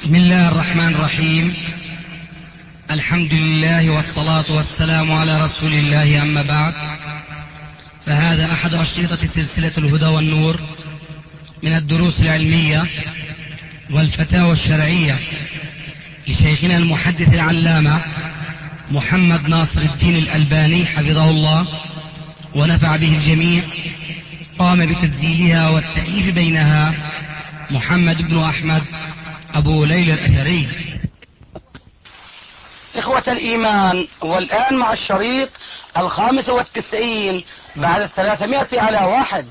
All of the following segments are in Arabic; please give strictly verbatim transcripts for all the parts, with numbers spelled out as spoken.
بسم الله الرحمن الرحيم. الحمد لله والصلاة والسلام على رسول الله، أما بعد، فهذا أحد أشرطة سلسلة الهدى والنور من الدروس العلمية والفتاوى الشرعية لشيخنا المحدث العلامة محمد ناصر الدين الألباني حفظه الله ونفع به الجميع. قام بتسجيلها والتأليف بينها محمد بن أحمد أبو ليلى الأثري. إخوة الإيمان، والآن مع الشريط الخامس والتسعين بعد الثلاثمائة على واحد.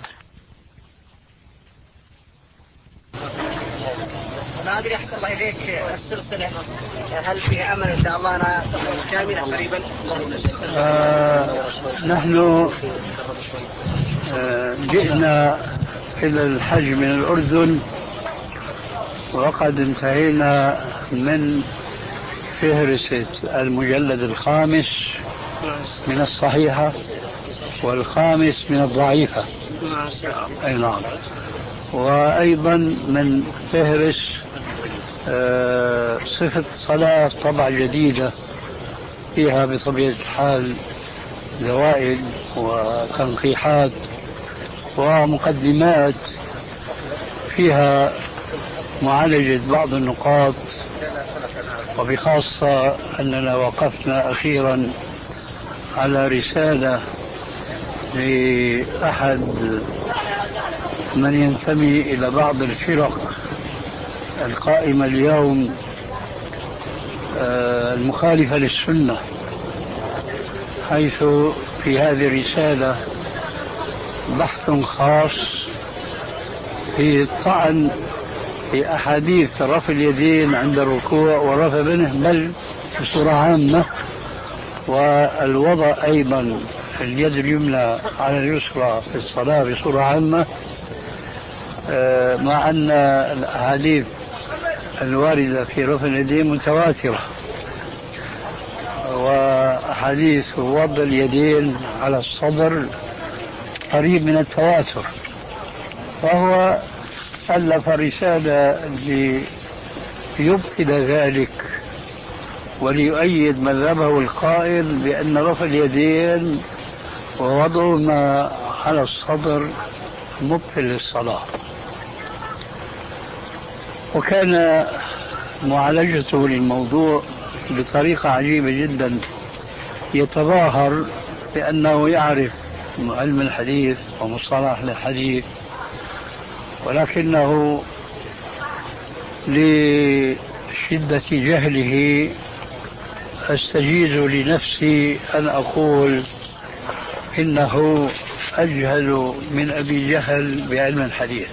ما أدري أحسن الله إليك، السلسلة هل فيها أمل إن شاء الله أنها تخرج كاملة قريبا؟ آه نحن آه جئنا إلى الحج من الأردن، وقد انتهينا من فهرسة المجلد الخامس من الصحيحة والخامس من الضعيفة. أي نعم. وأيضا من فهرس آه صفة الصلاة، طبعة جديدة فيها بطبيعة الحال زوائد وتنقيحات ومقدمات فيها معالجة بعض النقاط، وبخاصة أننا وقفنا أخيرا على رسالة لأحد من ينتمي إلى بعض الفرق القائمة اليوم المخالفة للسنة، حيث في هذه الرسالة بحث خاص في الطعن في أحاديث رفع اليدين عند الركوع ورفع منه بل بصورة عامة، والوضع أيضا اليد اليمنى على اليسرى في الصلاة بصورة عامة، مع أن الأحاديث الواردة في رفع اليدين متواترة، وأحاديث وضع اليدين على الصدر قريب من التواتر. وهو ألف رسالة ليبطل ذلك وليؤيد مذهبه القائل بأن رفع اليدين ووضعهما على الصدر مبطل للصلاة. وكان معالجته للموضوع بطريقة عجيبة جدا، يتظاهر بأنه يعرف علم الحديث ومصطلح الحديث، ولكنه لشدة جهله أستجيز لنفسي أن أقول إنه أجهل من أبي جهل بعلم الحديث.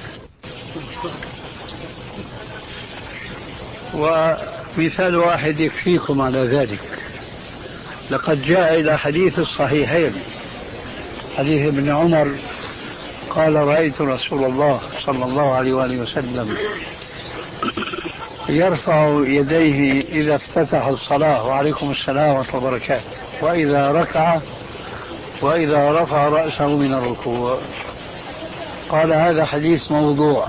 ومثال واحد يكفيكم على ذلك. لقد جاء إلى حديث الصحيحين، حديث ابن عمر قال: رأيت رسول الله صلى الله عليه وآله وسلم يرفع يديه إذا افتتح الصلاة، وعليكم السلام ورحمة الله وبركاته، وإذا ركع، وإذا رفع رأسه من الركوع. قال: هذا حديث موضوع.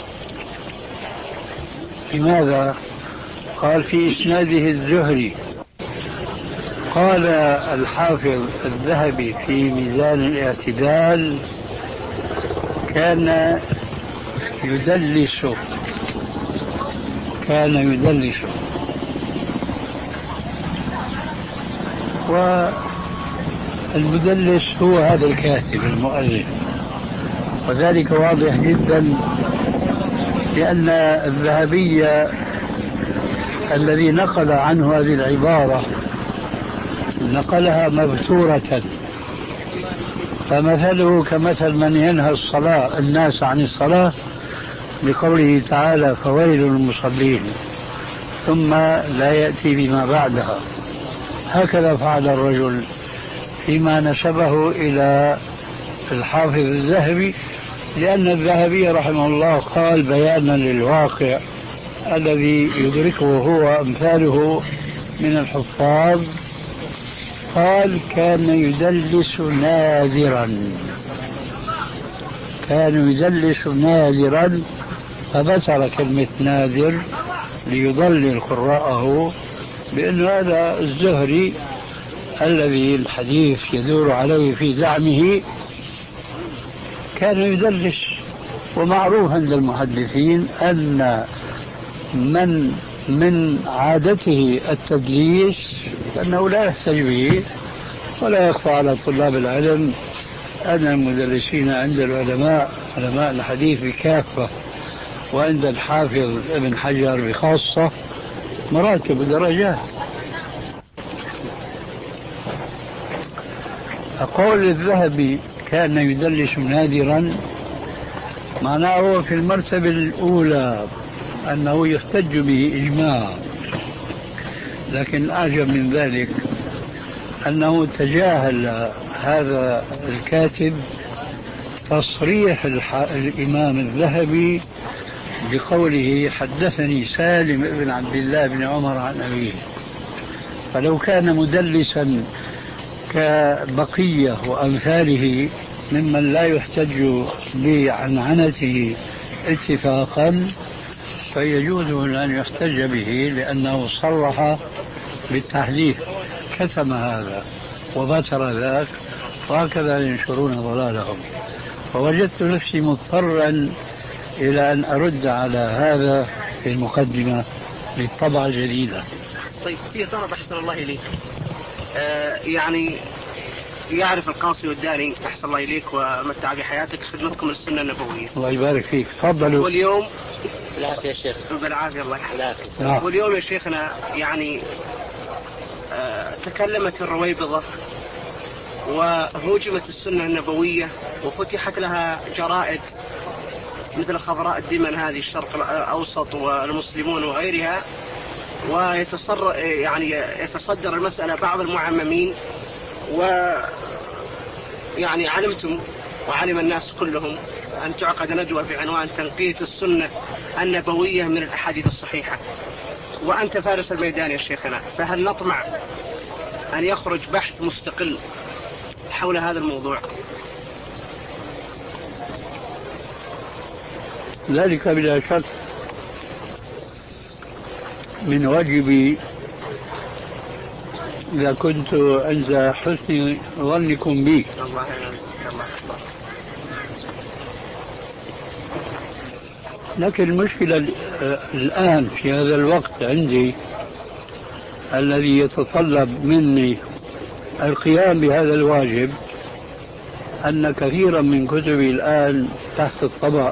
لماذا؟ قال: في إسناده الزهري. قال الحافظ الذهبي في ميزان الاعتدال: كان يدلس كان يدلس والمدلس هو هذا الكاتب المؤلف، وذلك واضح جدا لأن الذهبي الذي نقل عنه هذه العبارة نقلها مبتورة، فمثله كمثل من ينهى الصلاة الناس عن الصلاة بقوله تعالى: فويل للمصلين، ثم لا يأتي بما بعدها. هكذا فعل الرجل فيما نسبه إلى الحافظ الذهبي، لأن الذهبي رحمه الله قال بيانا للواقع الذي يدركه هو أمثاله من الحفاظ، قال: كان يدلس نادرا كان يدلس نادرا فبتر كلمة نادر ليضلل قراءه بأن هذا الزهري الذي الحديث يدور عليه في زعمه كان يدلس. ومعروف عند المحدثين أن من من عادته التدليس فإنه لا يحتج به. ولا يخفى على طلاب العلم أن المدلسين عند العلماء علماء الحديث بكافة وعند الحافظ ابن حجر بخاصة مراتب ودرجات. أقول الذهبي كان يدلس نادرا معناه في المرتبة الأولى أنه يحتج به إجماع، لكن الأعجب من ذلك أنه تجاهل هذا الكاتب تصريح الإمام الذهبي بقوله حدثني سالم بن عبد الله بن عمر عن أبيه. فلو كان مدلسا كبقية وأمثاله ممن لا يحتج بعنعنته اتفاقا فيجوز أن يحتج به لأنه صرح بالتحديث، كتم هذا وبتر ذاك، وهكذا ينشرون ضلالهم. فوجدت نفسي مضطرا إلى أن أرد على هذا في المقدمة للطبعة الجديدة. طيب في طلب أحسن الله إليك، آه يعني يعرف القاصي والداني أحسن الله إليك ومتع بحياتك خدمتكم للسنة النبوية. الله يبارك فيك، تفضلوا. واليوم بالعافية يا شيخ. بالعافية الله يحفظك. نعم. واليوم يا شيخنا يعني آه تكلمت الرويبضة وهوجمت السنة النبوية وفتحت لها جرائد مثل خضراء الدمن هذه الشرق الأوسط والمسلمون وغيرها، ويتصر يعني يتصدر المسألة بعض المعممين. ويعني علمتم وعلم الناس كلهم أن تعقد ندوة بعنوان تنقية السنة النبوية من الأحاديث الصحيحة، وأنت فارس الميدان يا شيخنا، فهل نطمع أن يخرج بحث مستقل حول هذا الموضوع؟ ذلك بلا شك من واجبي إذا كنت عند حسن ظنكم بي. الله يعزك الله. لكن المشكلة الآن في هذا الوقت عندي الذي يتطلب مني القيام بهذا الواجب أن كثيرا من كتبي الآن تحت الطبع،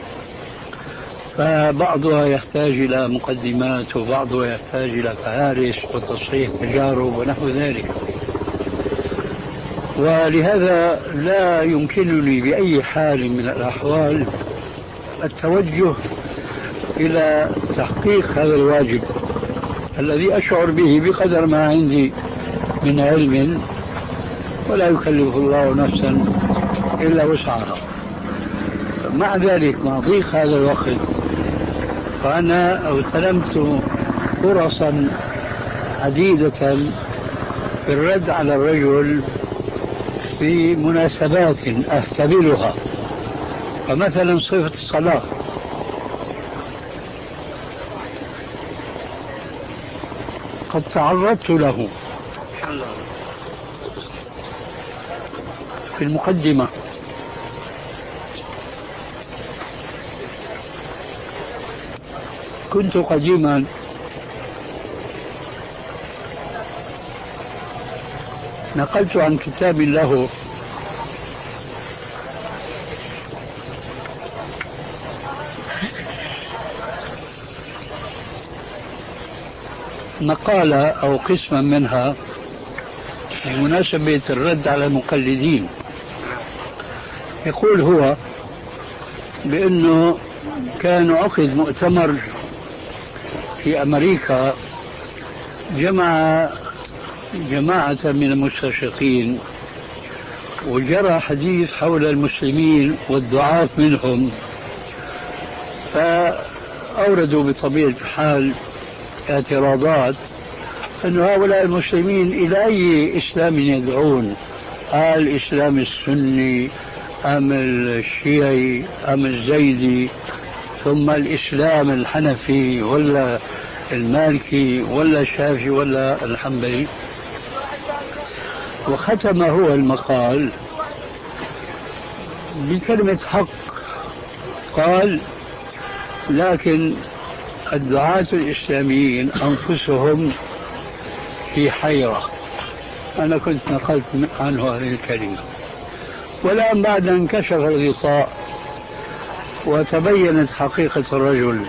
فبعضها يحتاج إلى مقدمات وبعضها يحتاج إلى فهارس وتصحيح تجارب ونحو ذلك. ولهذا لا يمكنني بأي حال من الأحوال التوجه إلى تحقيق هذا الواجب الذي أشعر به بقدر ما عندي من علم، ولا يكلف الله نفسا إلا وسعها. مع ذلك مع ضيق هذا الوقت فأنا اغتنمت فرصا عديدة في الرد على الرجل في مناسبات أهتبلها. فمثلا صفة الصلاة قد تعرضت له في المقدمة، كنت قديما نقلت عن كتاب له مقالة أو قسما منها بمناسبة الرد على المقلدين. يقول هو بأنه كان عقد مؤتمر في أمريكا جمع جماعة من المستشرقين، وجرى حديث حول المسلمين والضعاف منهم، فأوردوا بطبيعة الحال اعتراضات أن هؤلاء المسلمين إلى أي إسلام يدعون؟ الإسلام السني أم الشيعي أم الزيدي؟ ثم الإسلام الحنفي ولا المالكي ولا الشافعي ولا الحنبلي. وختم هو المقال بكلمة حق، قال: لكن الدعاة الإسلاميين أنفسهم في حيرة. أنا كنت نقلت عنه هذه الكلمة. والآن بعد أن انكشف الغطاء وتبينت حقيقة الرجل،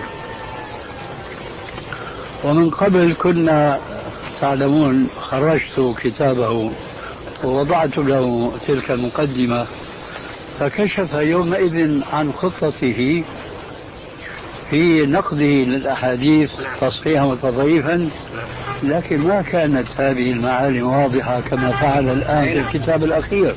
ومن قبل كنا تعلمون خرجت كتابه ووضعت له تلك المقدمة، فكشف يومئذ عن خطته في نقده للأحاديث تصحيحا وتضعيفا، لكن ما كانت هذه المعالم واضحة كما فعل الآن في الكتاب الأخير.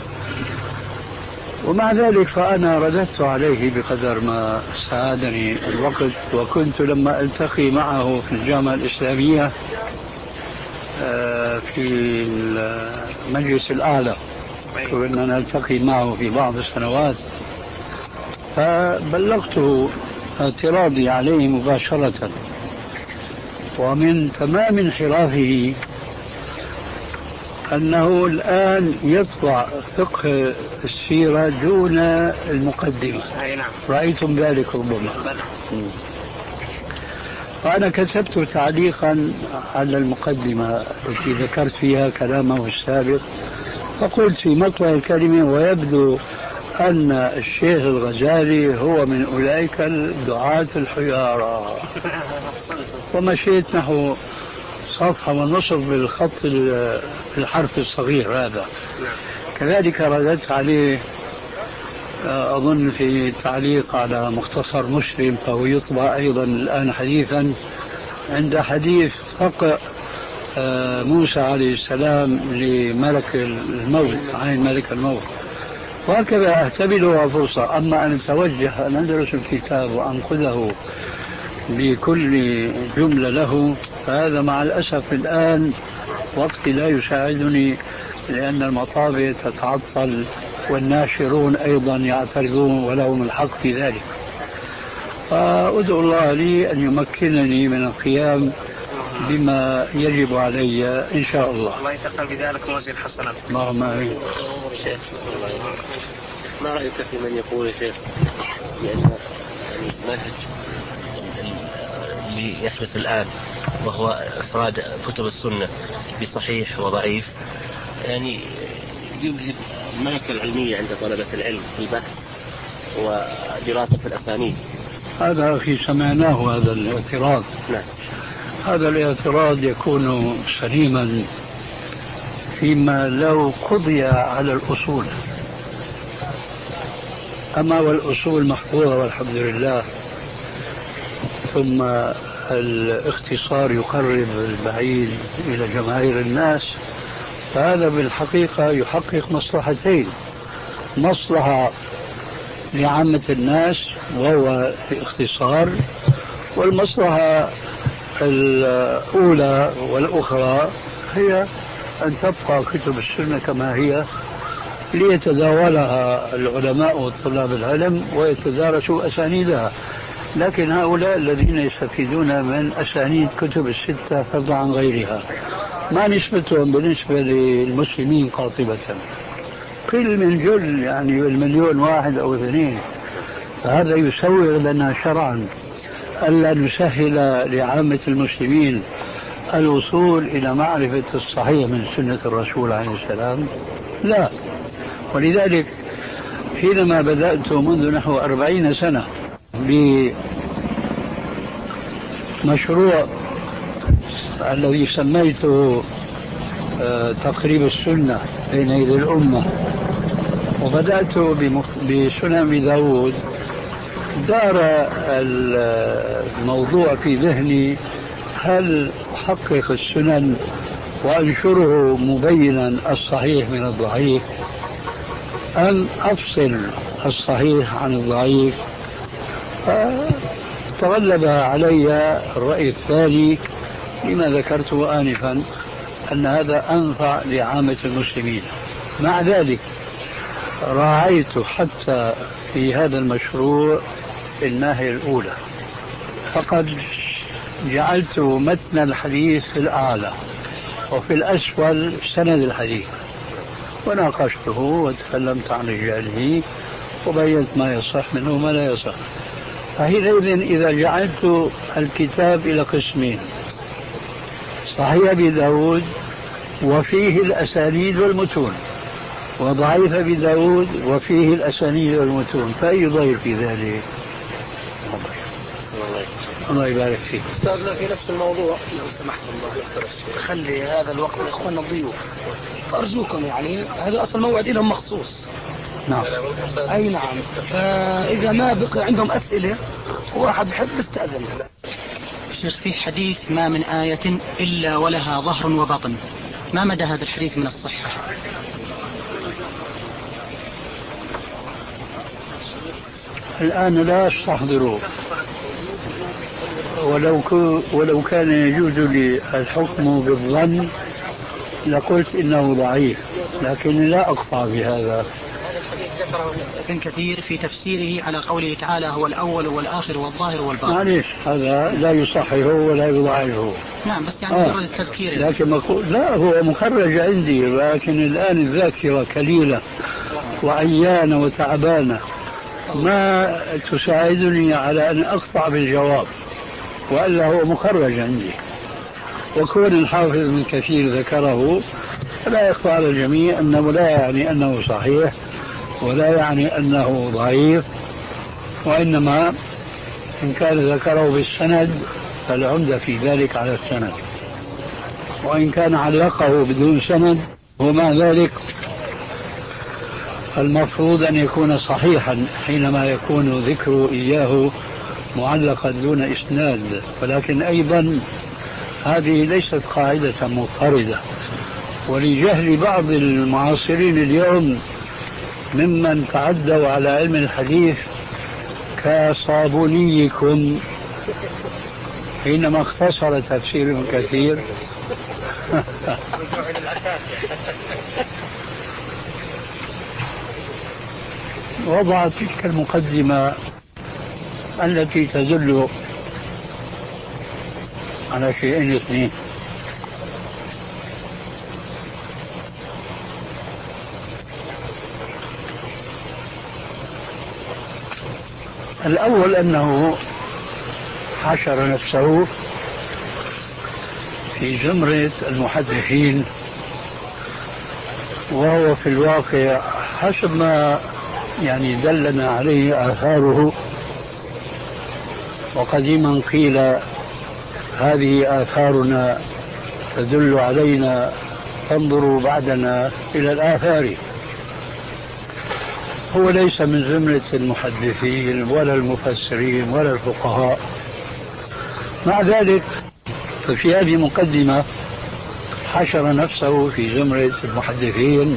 ومع ذلك فأنا رددت عليه بقدر ما ساعدني الوقت. وكنت لما التقي معه في الجامعة الإسلامية في المجلس الأعلى، كنا نلتقي معه في بعض السنوات، فبلغته اعتراضي عليه مباشرة. ومن تمام انحرافه أنه الآن يطبع فقه السيرة دون المقدمة. رأيتم ذلك ربما. وأنا كتبت تعليقا على المقدمة التي ذكرت فيها كلامه السابق، فقلت في مطلع الكلمة: ويبدو أن الشيخ الغزالي هو من أولئك الدعاة الحيارى. ومشيت نحو صفحة ونصف بالخط الحرف الصغير هذا. كذلك رددت عليه أظن في تعليق على مختصر مسلم، فهو يطبع أيضا الآن حديثا عند حديث فقه موسى عليه السلام لملك الموت، عين ملك الموت. وهكذا أهتبلها فرصة. أما أن أتوجه أن أدرس الكتاب وأنقذه بكل جملة له، فهذا مع الأسف الآن وقتي لا يساعدني، لأن المطابع تتعطل والناشرون أيضا يعترضون ولهم الحق في ذلك. فأدعو الله لي أن يمكنني من القيام بما يجب علي إن شاء الله. الله يتقبل بذلك موازين حسنات. اللهم آمين. ما رأيك في من يقول يا شيخ بأن المنهج اللي يحدث الآن وهو إفراد كتب السنة بصحيح وضعيف يعني يذهب الملكة العلمية عند طلبة العلم في البحث ودراسة الأسانيد؟ هذا أخي سمعناه هذا الاعتراض. نعم. هذا الاعتراض يكون سليما فيما لو قضي على الأصول. أما والأصول محفوظة والحمد لله، ثم الاختصار يقرب البعيد إلى جماهير الناس، فهذا بالحقيقة يحقق مصلحتين: مصلحة لعامة الناس وهو الاختصار، والمصلحة الأولى والأخرى هي أن تبقى كتب السنة كما هي ليتداولها العلماء وطلاب العلم ويتدارسوا أسانيدها. لكن هؤلاء الذين يستفيدون من أسانيد كتب الستة فضلا عن غيرها ما نسبتهم بالنسبة للمسلمين قاطبة؟ قل من جل، يعني المليون واحد أو اثنين. فهذا يسوغ لنا شرعا ألا نسهل لعامة المسلمين الوصول إلى معرفة الصحيح من سنة الرسول عليه السلام؟ لا. ولذلك حينما بدأت منذ نحو أربعين سنة بمشروع الذي سميته تقريب السنة بين يدي الأمة، وبدأت بسنن أبي داود، دار الموضوع في ذهني: هل أحقق السنن وأنشره مبينا الصحيح من الضعيف، أم أفصل الصحيح عن الضعيف؟ فتغلب علي الرأي الثاني لما ذكرته آنفا، أن هذا أنفع لعامة المسلمين. مع ذلك راعيت حتى في هذا المشروع الناحية الأولى، فقد جعلت متن الحديث في الأعلى وفي الأسفل سند الحديث، وناقشته وتكلمت عن رجاله وبينت ما يصح منه وما لا يصح. فحينئذ إذا جعلت الكتاب إلى قسمين، صحيح أبي داود وفيه الأسانيد والمتون، وضعيف أبي داود وفيه الأسانيد والمتون، فأي ضير في ذلك؟ الله يبارك فيك. أستاذنا في نفس الموضوع لو سمحت الله خلي هذا الوقت لإخواننا الضيوف، فأرجوكم يعني هذا أصل موعد لهم مخصوص. نعم. أي نعم. فإذا ما بقي عندهم أسئلة واحد بحب يستأذن. شيخ، في حديث ما من آية إلا ولها ظهر وبطن، ما مدى هذا الحديث من الصحة؟ الآن لا أستحضره، ولو ولو كان يجوز لي الحكم بالظن لقلت إنه ضعيف، لكن لا أقطع بهذا. ابن كثير في تفسيره على قوله تعالى هو الأول والآخر والظاهر والباطن. معليش، هذا لا يصححه ولا يضعفه. نعم، بس يعني مجرد آه. التذكير. لكن مقول لا، هو مخرج عندي، لكن الآن الذاكرة كليلة وعيانة وتعبانة ما تساعدني على أن أقطع بالجواب، وإلا هو مخرج عندي. وكون الحافظ ابن كثير ذكره لا يخفى على الجميع أنه لا يعني أنه صحيح ولا يعني أنه ضعيف، وإنما إن كان ذكره بالسند فالعمدة في ذلك على السند، وإن كان علقه بدون سند ومع ذلك المفروض أن يكون صحيحا حينما يكون ذكر إياه معلقا دون إسناد. ولكن أيضا هذه ليست قاعدة مضطردة، ولجهل بعض المعاصرين اليوم ممن تعدوا على علم الحديث كصابونيكم حينما اختصر تفسير ابن كثير وضع تلك المقدمة التي تدل على شيئين اثنين: الأول أنه حشر نفسه في زمرة المحدثين، وهو في الواقع حسب ما يعني دلنا عليه آثاره. وقديما قيل هذه آثارنا تدل علينا، فانظروا بعدنا إلى الآثار. هو ليس من زمرة المحدثين ولا المفسرين ولا الفقهاء. مع ذلك ففي هذه مقدمة حشر نفسه في زمرة المحدثين،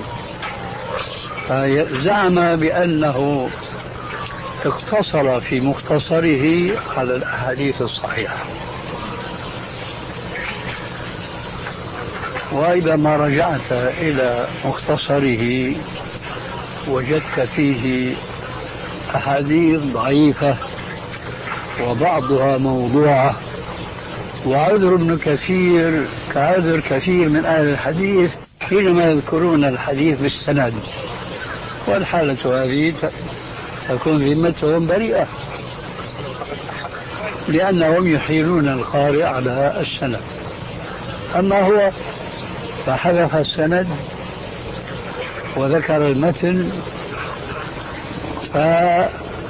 زعم بأنه اقتصر في مختصره على الأحاديث الصحيحة. وإذا ما رجعت إلى مختصره وجدت فيه أحاديث ضعيفة وبعضها موضوعة، وعذر ابن كثير كعذر كثير من أهل الحديث حينما يذكرون الحديث بالسند، والحالة هذه تكون ذمتهم بريئة لأنهم يحيلون القارئ على السند. أما هو فحذف السند وذكر المتن، فهنا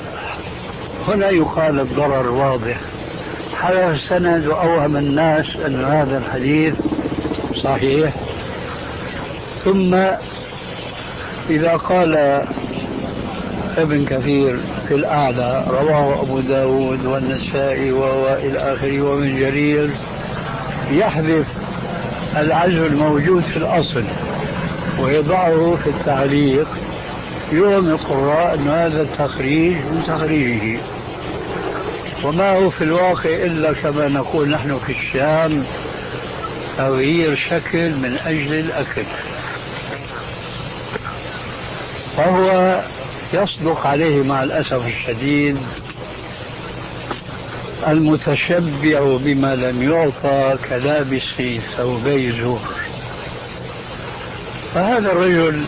يقال الضرر واضح. حذف السند وأوهم الناس أن هذا الحديث صحيح، ثم إذا قال ابن كثير في الأعلى رواه أبو داود والنسائي وإلى آخره ومن جرير، يحذف العزو الموجود في الأصل ويضعه في التعليق، يوم القراء أن هذا التخريج من تخريجه، وما هو في الواقع إلا كما نقول نحن في الشام تغيير شكل من أجل الأكل. فهو يصدق عليه مع الأسف الشديد المتشبع بما لم يعطى كلابس ثوبي زور. فهذا الرجل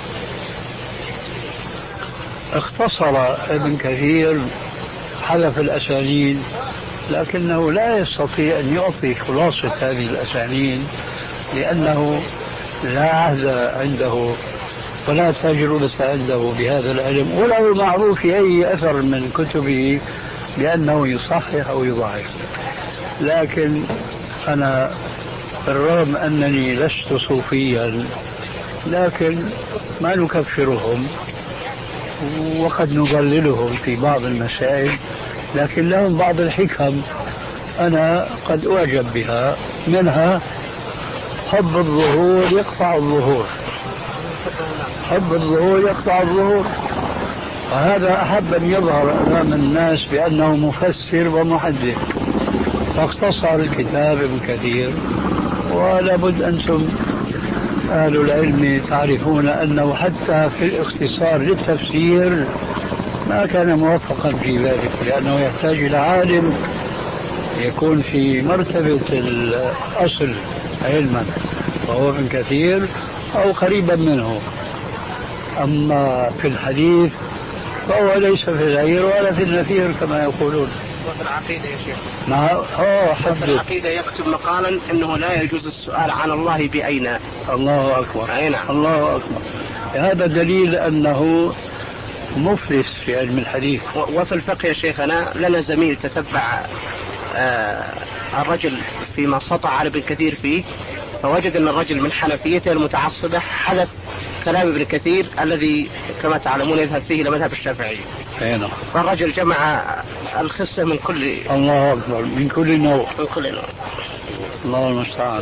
اختصر ابن كثير حذف الأسانيد، لكنه لا يستطيع أن يعطي خلاصة هذه الأسانيد لأنه لا عهد عنده ولا تجربة عنده بهذا العلم، ولا هو معروف في أي أثر من كتبه بأنه يصحح أو يضعف. لكن أنا بالرغم أنني لست صوفيا لكن ما نكفرهم وقد نضللهم في بعض المسائل، لكن لهم بعض الحكم أنا قد أعجب بها. منها حب الظهور يقطع الظهور، حب الظهور يقطع الظهور، وهذا أحب أن يظهر أمام الناس بأنه مفسر ومحدث، فاختصر الكتاب ابن كثير. ولا بد أنتم أهل العلم تعرفون أنه حتى في الاختصار للتفسير ما كان موفقا في ذلك، لأنه يحتاج إلى عالم يكون في مرتبة الأصل علما وهو ابن كثير أو قريبا منه. أما في الحديث فهو ليس في العير ولا في النفير كما يقولون. وفي العقيدة يا شيخ نعم. في العقيدة يكتب مقالا أنه لا يجوز السؤال عن الله بأين. الله أكبر. أين. الله أكبر. هذا دليل أنه مفلس في علم الحديث. وفي الفقه يا شيخنا لنا زميل تتبع آه الرجل فيما سطع على ابن كثير فيه، فوجد أن الرجل من حنفيته المتعصبة حذف كلام ابن كثير الذي كما تعلمون يذهب فيه إلى مذهب الشافعي. أينا. فالرجل جمع الخصة من كل. الله أكبر. من كل نوع. من كل نوع. الله المستعان.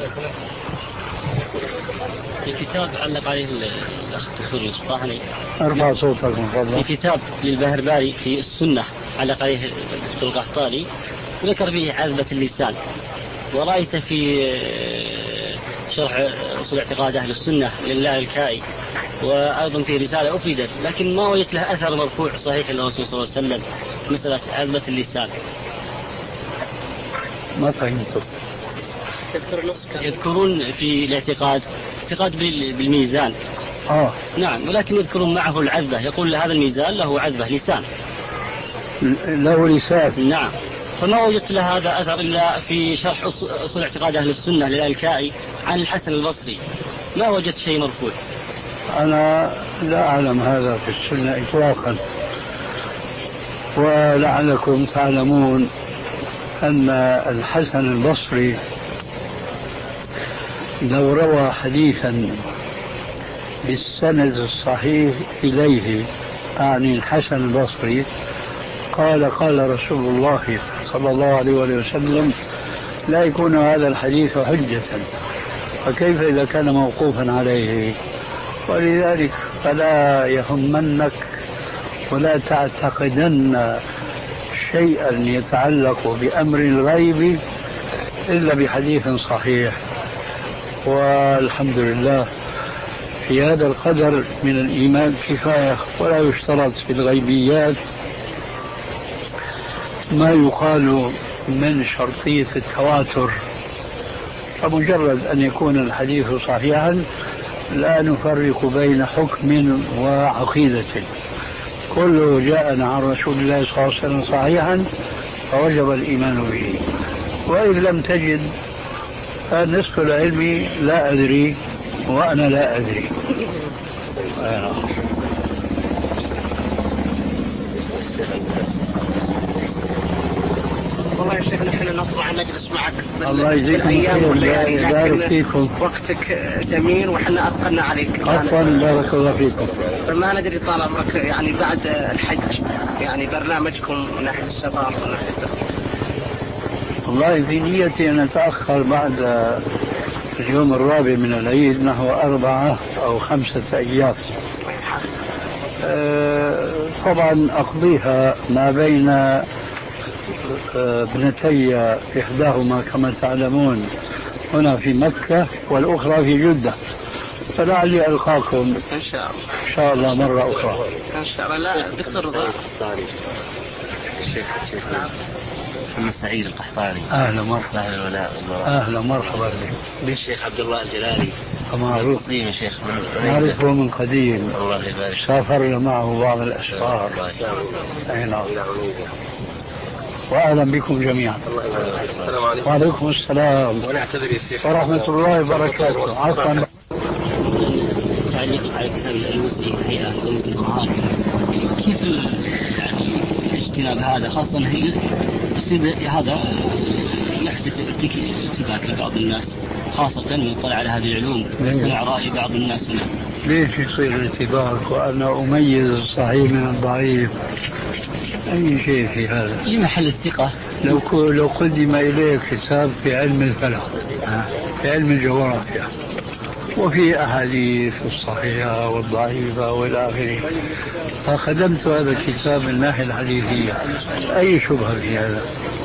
في كتاب علق عليه الأخ الدكتور يوسف طاهني. ارفع صوتك من فضلك. في كتاب للبهرباري في السنة علق عليه الدكتور القحطاني ذكر فيه عذبة اللسان، ورأيت في شرح أصول اعتقاد أهل السنة لله الكائي وأيضا في رسالة أفيدت، لكن ما وجدت له أثر مرفوع صحيح للرسول صلى الله عليه وسلم مسألة عذبة اللسان. ما فهمته. يذكرون في الاعتقاد اعتقاد بالميزان. آه. نعم، ولكن يذكرون معه العذبة، يقول هذا الميزان له عذبة لسان. له لسان. نعم. فما وجدت له هذا أثر إلا في شرح أصول اعتقاد أهل السنة للألكائي عن الحسن البصري، ما وجدت شيء مرفوع. أنا لا أعلم هذا في السنة إطلاقا، ولعلكم تعلمون أن الحسن البصري لو روى حديثا بالسند الصحيح إليه، أعني الحسن البصري قال قال رسول الله صلى الله عليه وسلم، لا يكون هذا الحديث حجة، فكيف إذا كان موقوفا عليه؟ ولذلك فلا يهمنك ولا تعتقدن شيئا يتعلق بأمر الغيب إلا بحديث صحيح. والحمد لله في هذا القدر من الإيمان كفاية، ولا يشترط في الغيبيات ما يقال من شرطية التواتر، فمجرد أن يكون الحديث صحيحا لا نفرق بين حكم وعقيدة، كله جاءنا عن رسول الله صلى الله عليه وسلم صحيحا فوجب الإيمان به. وإذ لم تجد فنصف العلم لا أدري وأنا لا أدري. آه. والله يا شيخ نحن نطمع أن نجلس معك الله يجزيكم خير ويبارك فيكم. وقتك ثمين وحنا أثقلنا عليك. عفوا بارك الله فيكم. فما ندري طال عمرك يعني بعد الحج يعني برنامجكم من ناحية السفر ومن ناحية. والله في نيتي أن أتأخر بعد اليوم الرابع من العيد نحو أربعة أو خمسة أيام. أه طبعا أقضيها ما بين ابنتي إحداهما كما تعلمون هنا في مكة والأخرى في جدة، فلعلي ألقاكم إن شاء الله إن شاء الله مرة أخرى إن شاء الله. لا دكتور رضا الشيخ الشيخ محمد سعيد القحطاني. أهلا مرحبا. صاحب الولاء والبراء. أهلا مرحبا بك. بالشيخ عبد الله الجلالي. معروف. القصيم الشيخ من نعرفه من قديم. الله يبارك. سافرنا معه بعض الأسفار. أي نعم. وأهلا بكم جميعا. السلام عليكم. وعليكم السلام ونعتذر يا شيخ ورحمة الله وبركاته. عفوا. تعليق على كتاب الألوسي هيئة ضمة البرهان، كيف يعني اجتناب هذا، خاصة هي يصير هذا يحدث ارتباك لبعض الناس، خاصة من يطلع على هذه العلوم ويسمع رأي بعض الناس هنا. ليش يصير ارتباك وأنا أميز الصحيح من الضعيف؟ أي شيء في هذا. لمحل الثقة. لو لو قدم إليك كتاب في علم الفلك، في علم الجغرافيا، وفي أحاديث الصحيحة والضعيفة والى آخره، فخدمت هذا الكتاب من الناحية الحديثية، أي شبهة في هذا؟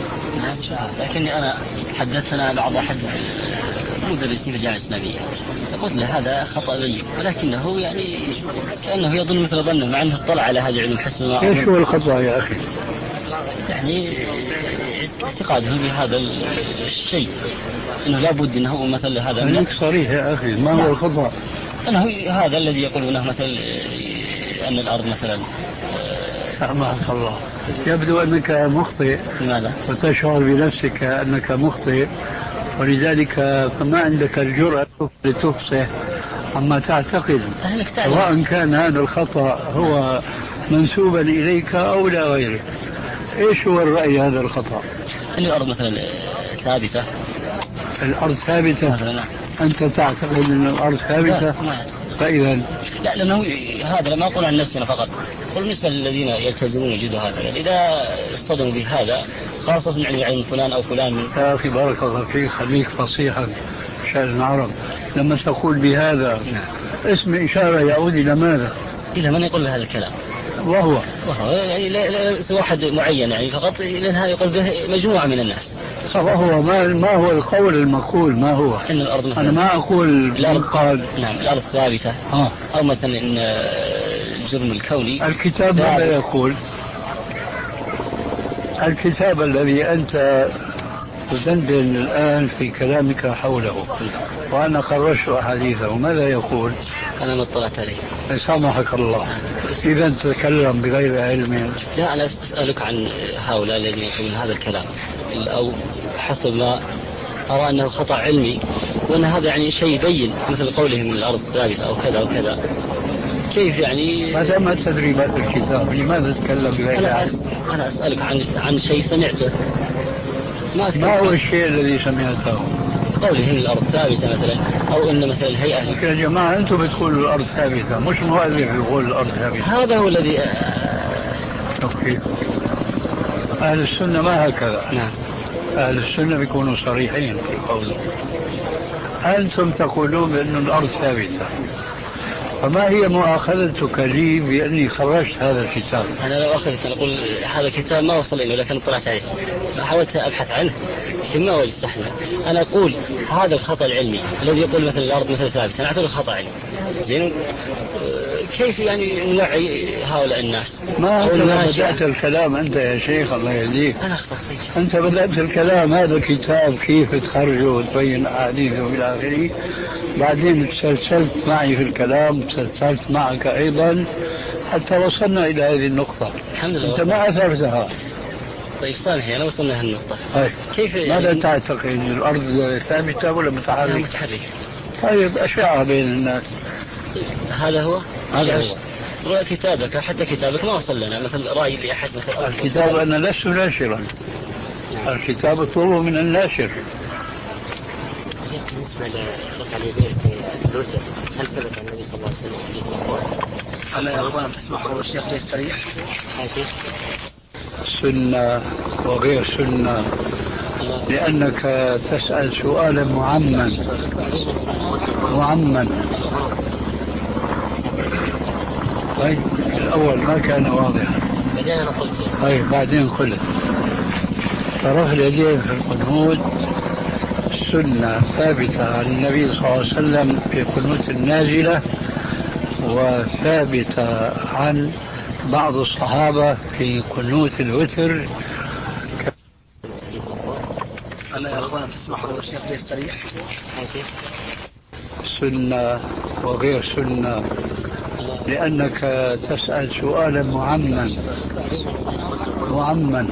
لكني أنا حدثنا بعض أحد مدرسين في الجامعة الإسلامية، قلت له هذا خطأ بين، ولكنه يعني كأنه يظن مثل ظنه، مع أنه اطلع على هذه العلوم حسب ما ايش هو الخطأ يا أخي؟ يعني اعتقادهم بهذا الشيء، انه لابد انه مثل هذا. خليك صريح يا اخي، ما هو الخطأ؟ انه هذا الذي يقولونه مثل ان الارض مثلا. سامحك الله، يبدو انك مخطئ. لماذا؟ وتشعر بنفسك انك مخطئ، ولذلك فما عندك الجرأة لتفصح عما تعتقد، سواء كان هذا الخطأ هو منسوبا اليك او لا غيرك. ايش هو الرأي هذا الخطأ؟ ان الارض مثلا ثابتة. الارض ثابتة مثلا. انت تعتقد ان الارض ثابتة؟ لا ما فاذا لا، لانه هذا لما اقول عن نفسنا فقط، قل بالنسبة للذين يلتزمون وجود هذا، يعني اذا اصطدموا بهذا خاصة عن علم فلان او فلان من. يا اخي بارك الله فيك، خليك فصيحا عشان نعرف. لما تقول بهذا اسم إشارة يعود إلى ماذا؟ إلى من يقول بهذا الكلام. وهو وهو يعني ليس واحد معين يعني فقط، لأنها يقول به مجموعة من الناس. وهو ما, ما هو القول المقول؟ ما هو؟ إن الأرض مثلا، أنا ما أقول الأرض قال. نعم الأرض ثابتة. آه. أو مثلا إن الجرم الكوني. الكتاب ماذا يقول؟ الكتاب الذي أنت تدندن الآن في كلامك حوله وأنا خرجت أحاديثه، ماذا يقول؟ أنا ما اطلعت عليه. سامحك الله. إذا تتكلم بغير علم. لا، أنا أسألك عن هؤلاء الذين يقولون هذا الكلام، أو حسب ما أرى أنه خطأ علمي، وأن هذا يعني شيء يبين مثل قولهم الأرض ثابتة أو كذا وكذا. كيف يعني؟ ما دام تدري ما في الكتاب لماذا تتكلم بغير أنا, علم؟ أس... أنا أسألك عن عن شيء سمعته. ما, ما هو الشيء الذي سمعته؟ قولهم الأرض ثابتة مثلا، أو أن مثلا الهيئة. يا جماعة أنتم بتقولوا الأرض ثابتة، مش مؤلف يقول الأرض ثابتة. هذا هو الذي. أوكي. أهل السنة ما هكذا. نعم. أهل السنة بيكونوا صريحين في قولهم. أنتم تقولون بأن الأرض ثابتة، فما هي مؤاخذتك لي بأني خرجت هذا الكتاب؟ أنا لا أخذك، أنا أقول هذا الكتاب ما وصل إليه لكن طلعت عليه، حاولت أبحث عنه لكن ما وجدت أحد. أنا أقول هذا الخطأ العلمي الذي يقول مثل الأرض مثل ثابتة، أنا أعتبره خطأ علمي. زين، كيف يعني نوعي هؤلاء الناس؟ ما أنت بدأت الكلام أنت يا شيخ، الله يهديك. أنا أخطأت. أنت بدأت الكلام، هذا الكتاب كيف تخرجه وتبين أحاديثه وإلى آخره، بعدين تسلسلت معي في الكلام، تسلسلت معك أيضا حتى وصلنا إلى هذه النقطة. الحمد لله. أنت ما أثرتها. طيب سامحني، أنا وصلنا هالنقطة. طيب. كيف ماذا يعني تعتقد؟ الأرض ثابتة ولا متحركة؟ متحركة. طيب أشعة بين الناس. طيب. هذا هو. هذا هو. رأي كتابك، حتى كتابك ما وصل لنا مثل رأي لأحد مثل. الكتاب أنا لست ناشرا. الكتاب اطلبه من الناشر. بالنسبة لرفع اليدين في الوتر، هل ثبت عن النبي صلى الله عليه وسلم حديث مرفوع؟ هلا يا اخوان تسمحوا الشيخ يستريح؟ سنة وغير سنة، لأنك تسأل سؤالا معمم معمم. طيب الأول ما كان واضحا. بعدين أنا قلت. طيب بعدين قلت رفع اليدين في القنوت سنة ثابتة عن النبي صلى الله عليه وسلم في قنوت النازلة، وثابتة عن بعض الصحابة في قنوت الوتر. خلينا يا اخوان تسمحوا الشيخ يستريح. سنة وغير سنة، لأنك تسأل سؤالا معمما معمما.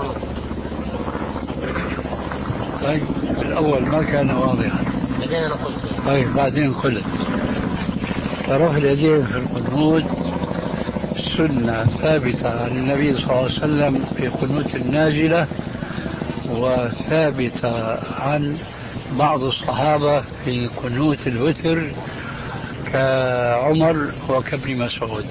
طيب الأول ما كان واضحا، بعدين أنا قلت. طيب بعدين قلت رفع اليدين في القنوت سنة ثابتة عن النبي صلى الله عليه وسلم في قنوت النازلة، وثابتة عن بعض الصحابة في قنوت الوتر كعمر وكابن مسعود.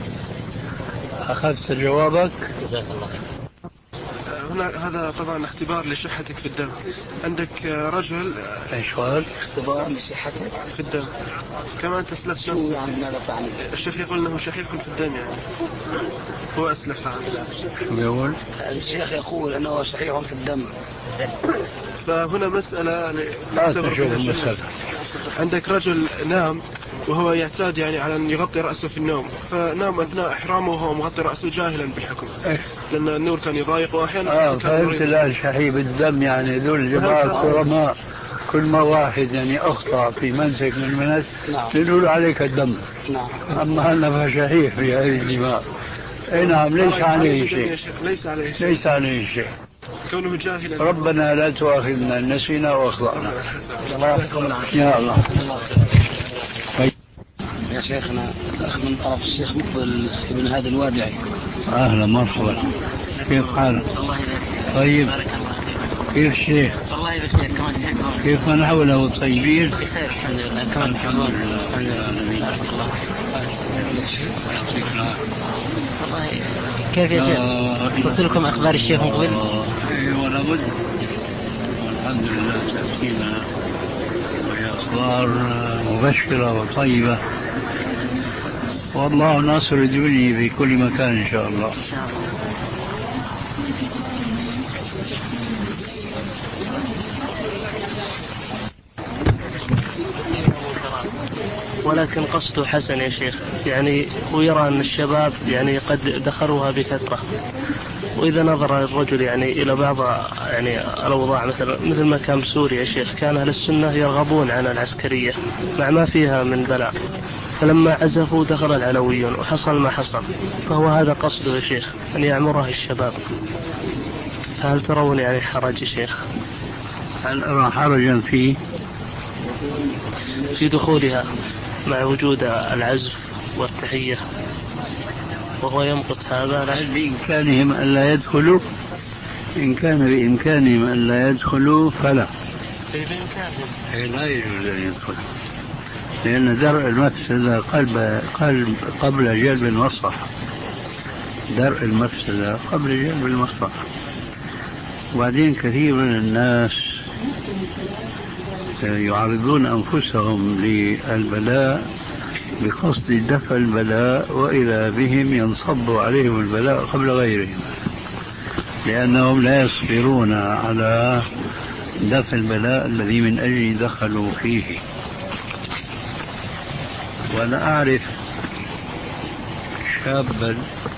أخذت جوابك؟ جزاك الله. هنا هذا طبعا اختبار لصحتك في الدم. عندك رجل ايش قال؟ اختبار لصحتك في الدم، كما انت اسلفت نفسك. يعني ماذا تعني؟ الشيخ يقول انه شحيح في الدم، يعني هو اسلف هذا. شو بيقول؟ الشيخ يقول انه شحيح في الدم. فهنا مسألة لا تشوف المسألة. عندك رجل نام وهو يعتاد يعني على أن يغطي رأسه في النوم، فنام أثناء إحرامه وهو مغطي رأسه جاهلا بالحكم، إيه؟ لأن النور كان يضايق وأحيانا آه فهمت. الآن شحيح بالدم يعني ذو الجماعة كرماء، كل ما واحد يعني أخطأ في منسك من المناسك يقول عليك الدم. نعم. أما أنا فشحيح في هذه الدماء. اي نعم، ليس عليه شيء. ليس عليه شيء. ليس عليه شيء. كونه جاهلا. ربنا لا تؤاخذنا إن نسينا واخطأنا. يا الله. يا شيخنا الأخ من طرف الشيخ مقبل ابن هادي الوادعي. أهلا مرحبا، كيف حالك؟ الله يبارك. طيب. بارك الله فيك. كيف الشيخ؟ والله بخير كما تحبون. كيف من حوله طيبين؟ بخير الحمد لله كما تحبون. الحمد لله. بارك الله. يعطيك العافية. والله كيف يا شيخ؟ تصلكم أخبار الشيخ مقبل؟ ايوه لابد، والحمد لله تأتينا وهي أخبار مبشرة وطيبة، والله ناصر الدنيا في كل مكان إن شاء الله. إن شاء الله. ولكن قصده حسن يا شيخ، يعني ويرى أن الشباب يعني قد دخلوها بكثرة، وإذا نظر الرجل يعني إلى بعض يعني الأوضاع مثل مثل ما كان بسوريا يا شيخ، كان أهل السنة يرغبون عن العسكرية مع ما فيها من بلاء، فلما عزفوا دخل العلويون وحصل ما حصل، فهو هذا قصده يا شيخ أن يعمرها الشباب. فهل ترون يعني حرج يا شيخ؟ هل أرى حرجا في في دخولها مع وجود العزف والتحية وهو يمقت هذا؟ هل بإمكانهم أن لا يدخلوا؟ إن كان بإمكانهم أن لا يدخلوا فلا. بإمكانهم. لا يجوز أن يدخلوا، لأن درء المفسدة قلب قلب قبل جلب المصلحة. درء المفسدة قبل جلب المصلحة. وبعدين كثير من الناس يعرضون أنفسهم للبلاء بقصد دفع البلاء، وإذا بهم ينصب عليهم البلاء قبل غيرهم، لأنهم لا يصبرون على دفع البلاء الذي من أجل دخلوا فيه. وأنا أعرف شابا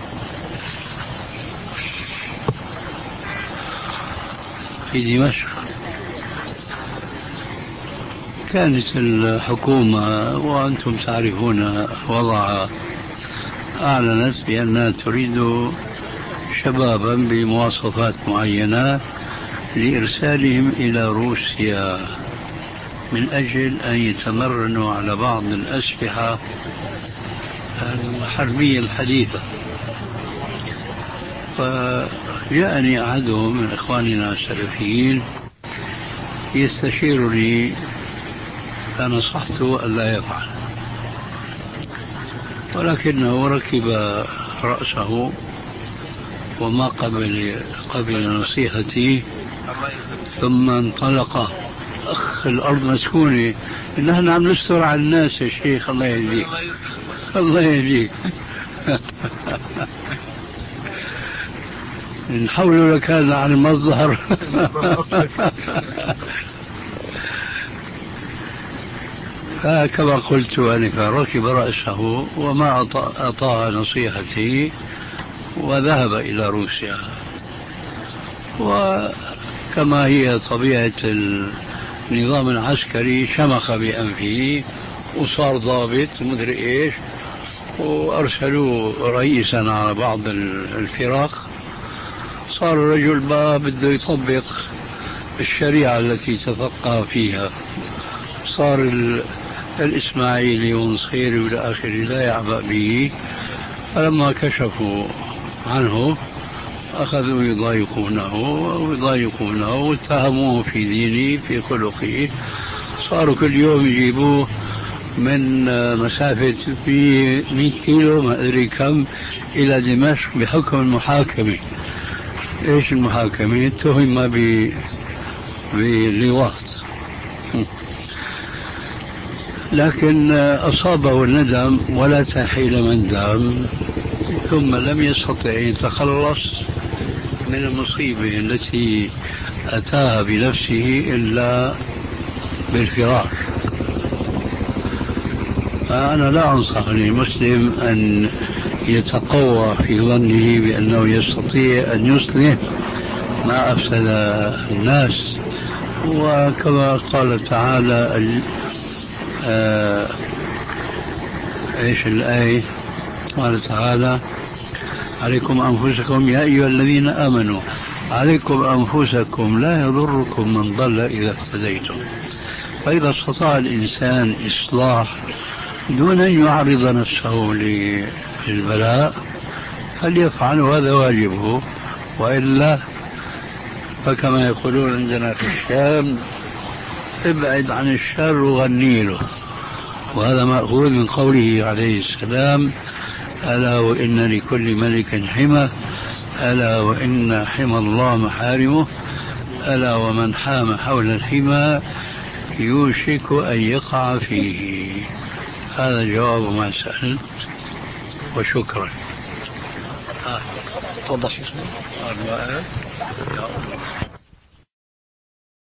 في دمشق، كانت الحكومة وأنتم تعرفون وضعها أعلنت بأنها تريد شبابا بمواصفات معينة لإرسالهم إلى روسيا من أجل أن يتمرنوا على بعض الأسلحة الحربية الحديثة. فجاءني أحدهم من إخواننا السلفيين يستشيرني، فنصحته ألا يفعل، ولكنه ركب رأسه وما قبل قبل نصيحتي، ثم انطلق. أخ الأرض مسكونة، نحن عم نستر على الناس يا شيخ. الله يهديك، الله يهديك. نحول لك هذا عن المصدر. فكما قلت آنفا ركب رأسه وما أطاع نصيحتي وذهب إلى روسيا. كما هي طبيعة النظام العسكري، شمخ بأنفه وصار ضابط مدري إيش، وأرسلوه رئيسا على بعض الفرق. صار الرجل ما بده يطبق الشريعة التي تفقه فيها، صار الإسماعيلي ونصيري والى آخره لا يعبأ به. فلما كشفوا عنه أخذوا يضايقونه ويضايقونه واتهموه في دينه في خلقه. صاروا كل يوم يجيبوه من مسافة في مئة كيلو ما أدري كم إلى دمشق بحكم المحاكمة. إيش المحاكمة؟ اتهم بلواط. لكن أصابه الندم ولا تحيل من دام، ثم لم يستطع أن يتخلص من المصيبة التي أتاها بنفسه إلا بالفرار. أنا لا أنصح للمسلم أن يتقوى في ظنه بأنه يستطيع أن يصلح ما أفسد الناس. وكما قال تعالى آه ايش الآية؟ قال تعالى: عليكم أنفسكم يا أيها الذين آمنوا عليكم أنفسكم لا يضركم من ضل إذا اهتديتم. فإذا استطاع الإنسان إصلاح دون أن يعرض نفسه للبلاء فليفعل، هذا واجبه. وإلا فكما يقولون عندنا في الشام: ابعد عن الشر وغني له. وهذا مأخوذ من قوله عليه السلام: ألا وإن لكل ملك حمى، ألا وإن حمى الله محارمه، ألا ومن حام حول الحمى يوشك أن يقع فيه. هذا جواب ما سألت، وشكرا. تفضل شيخ. يا الله.